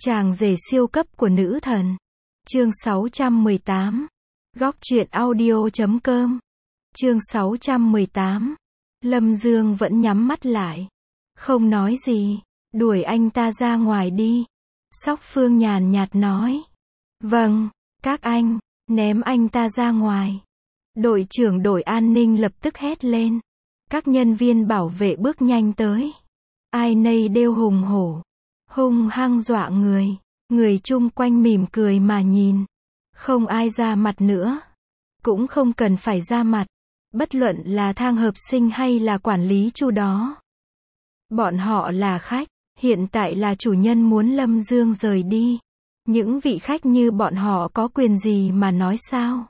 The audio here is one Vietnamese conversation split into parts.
Chàng rể siêu cấp của nữ thần. Chương 618. Góc truyện audio.com. Chương 618. Lâm Dương vẫn nhắm mắt lại. Không nói gì. Đuổi anh ta ra ngoài đi. Sóc Phương nhàn nhạt nói. Vâng, các anh. Ném anh ta ra ngoài. Đội trưởng đội an ninh lập tức hét lên. Các nhân viên bảo vệ bước nhanh tới. Ai nấy đều hùng hổ, hung hăng dọa người. Người chung quanh mỉm cười mà nhìn. Không ai ra mặt nữa. Cũng không cần phải ra mặt. Bất luận là Thang Hợp Sinh hay là quản lý Chu đó. Bọn họ là khách. Hiện tại là chủ nhân muốn Lâm Dương rời đi. Những vị khách như bọn họ có quyền gì mà nói sao?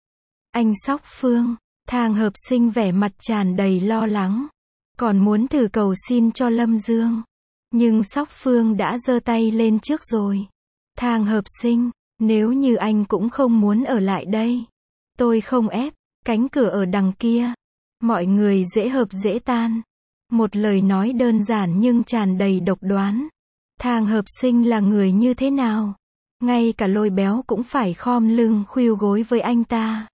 Anh Sóc Phương. Thang Hợp Sinh vẻ mặt tràn đầy lo lắng. Còn muốn thử cầu xin cho Lâm Dương. Nhưng Sóc Phương đã giơ tay lên trước rồi. Thang Hợp Sinh, nếu như anh cũng không muốn ở lại đây. Tôi không ép, cánh cửa ở đằng kia. Mọi người dễ hợp dễ tan. Một lời nói đơn giản nhưng tràn đầy độc đoán. Thang Hợp Sinh là người như thế nào? Ngay cả Lôi Béo cũng phải khom lưng khuỵu gối với anh ta.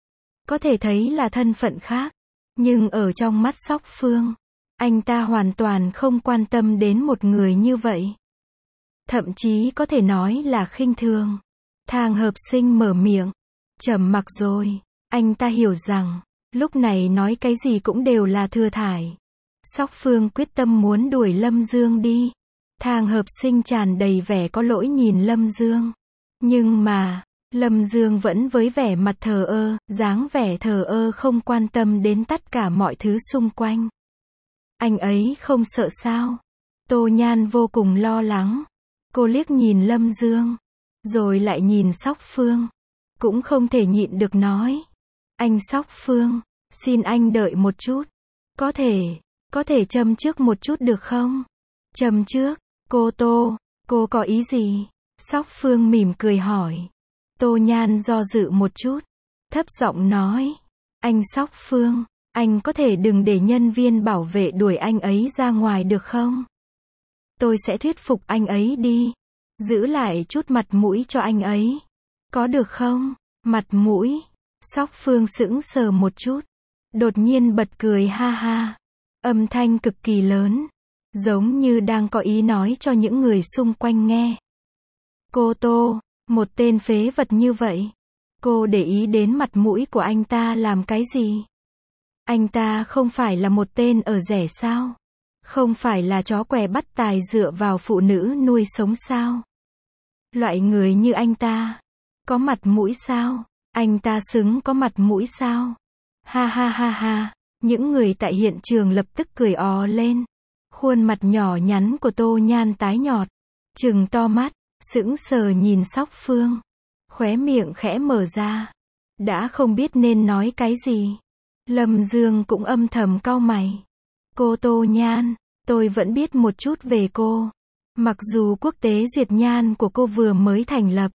Có thể thấy là thân phận khác. Nhưng ở trong mắt Sóc Phương, anh ta hoàn toàn không quan tâm đến một người như vậy. Thậm chí có thể nói là khinh thường. Thang Hợp Sinh mở miệng. Trầm mặc rồi. Anh ta hiểu rằng, lúc này nói cái gì cũng đều là thừa thải. Sóc Phương quyết tâm muốn đuổi Lâm Dương đi. Thang Hợp Sinh tràn đầy vẻ có lỗi nhìn Lâm Dương. Nhưng mà, Lâm Dương vẫn với vẻ mặt thờ ơ, dáng vẻ thờ ơ không quan tâm đến tất cả mọi thứ xung quanh. Anh ấy không sợ sao? Tô Nhan vô cùng lo lắng. Cô liếc nhìn Lâm Dương, rồi lại nhìn Sóc Phương. Cũng không thể nhịn được nói. Anh Sóc Phương, xin anh đợi một chút. Có thể châm trước một chút được không? Châm trước, cô có ý gì? Sóc Phương mỉm cười hỏi. Tô Nhan do dự một chút, thấp giọng nói. Anh Sóc Phương, anh có thể đừng để nhân viên bảo vệ đuổi anh ấy ra ngoài được không? Tôi sẽ thuyết phục anh ấy đi. Giữ lại chút mặt mũi cho anh ấy. Có được không? Mặt mũi. Sóc Phương sững sờ một chút. Đột nhiên bật cười ha ha. Âm thanh cực kỳ lớn. Giống như đang có ý nói cho những người xung quanh nghe. Cô Tô, một tên phế vật như vậy. Cô để ý đến mặt mũi của anh ta làm cái gì? Anh ta không phải là một tên ở rẻ sao? Không phải là chó què bắt tài dựa vào phụ nữ nuôi sống sao? Loại người như anh ta, có mặt mũi sao? Anh ta xứng có mặt mũi sao? Ha ha ha ha, những người tại hiện trường lập tức cười ó lên. Khuôn mặt nhỏ nhắn của Tô Nhan tái nhợt, trừng to mắt, sững sờ nhìn Sóc Phương. Khóe miệng khẽ mở ra. Đã không biết nên nói cái gì. Lâm Dương cũng âm thầm cau mày. Cô Tô Nhan, tôi vẫn biết một chút về cô. Mặc dù quốc tế duyệt nhan của cô vừa mới thành lập.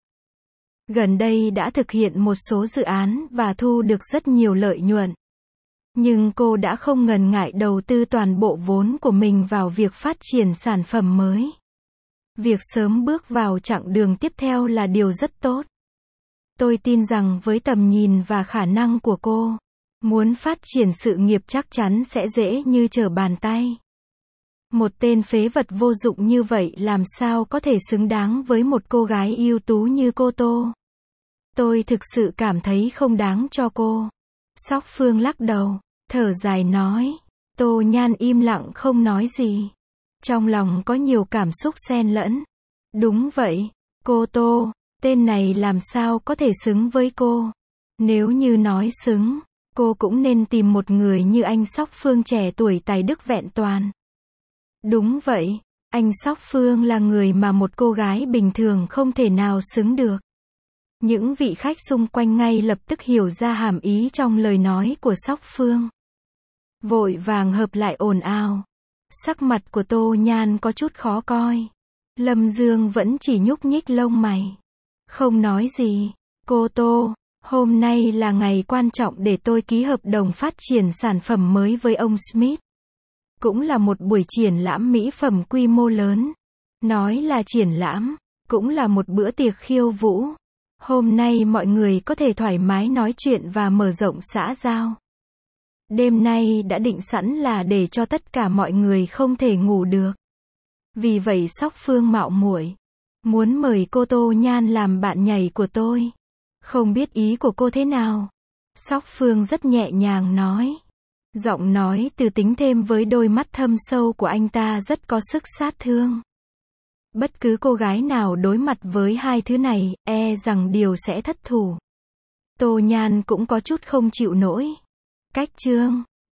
Gần đây đã thực hiện một số dự án và thu được rất nhiều lợi nhuận. Nhưng cô đã không ngần ngại đầu tư toàn bộ vốn của mình vào việc phát triển sản phẩm mới. Việc sớm bước vào chặng đường tiếp theo là điều rất tốt. Tôi tin rằng với tầm nhìn và khả năng của cô, muốn phát triển sự nghiệp chắc chắn sẽ dễ như trở bàn tay. Một tên phế vật vô dụng như vậy làm sao có thể xứng đáng với một cô gái ưu tú như cô Tô. Tôi thực sự cảm thấy không đáng cho cô. Sóc Phương lắc đầu, thở dài nói. Tô Nhan im lặng không nói gì. Trong lòng có nhiều cảm xúc xen lẫn. Đúng vậy, cô Tô, tên này làm sao có thể xứng với cô. Nếu như nói xứng, cô cũng nên tìm một người như anh Sóc Phương trẻ tuổi tài đức vẹn toàn. Đúng vậy, anh Sóc Phương là người mà một cô gái bình thường không thể nào xứng được. Những vị khách xung quanh ngay lập tức hiểu ra hàm ý trong lời nói của Sóc Phương. Vội vàng hợp lại ồn ào. Sắc mặt của Tô Nhan có chút khó coi. Lâm Dương vẫn chỉ nhúc nhích lông mày. Không nói gì. Cô Tô, hôm nay là ngày quan trọng để tôi ký hợp đồng phát triển sản phẩm mới với ông Smith. Cũng là một buổi triển lãm mỹ phẩm quy mô lớn. Nói là triển lãm, Cũng là một bữa tiệc khiêu vũ. Hôm nay mọi người có thể thoải mái nói chuyện và mở rộng xã giao. Đêm nay đã định sẵn là để cho tất cả mọi người không thể ngủ được. Vì vậy Sóc Phương mạo muội muốn mời cô Tô Nhan làm bạn nhảy của tôi. Không biết ý của cô thế nào? Sóc Phương rất nhẹ nhàng nói. Giọng nói từ tính thêm với đôi mắt thâm sâu của anh ta rất có sức sát thương. Bất cứ cô gái nào đối mặt với hai thứ này, e rằng điều sẽ thất thủ. Tô Nhan cũng có chút không chịu nổi. Cách Trương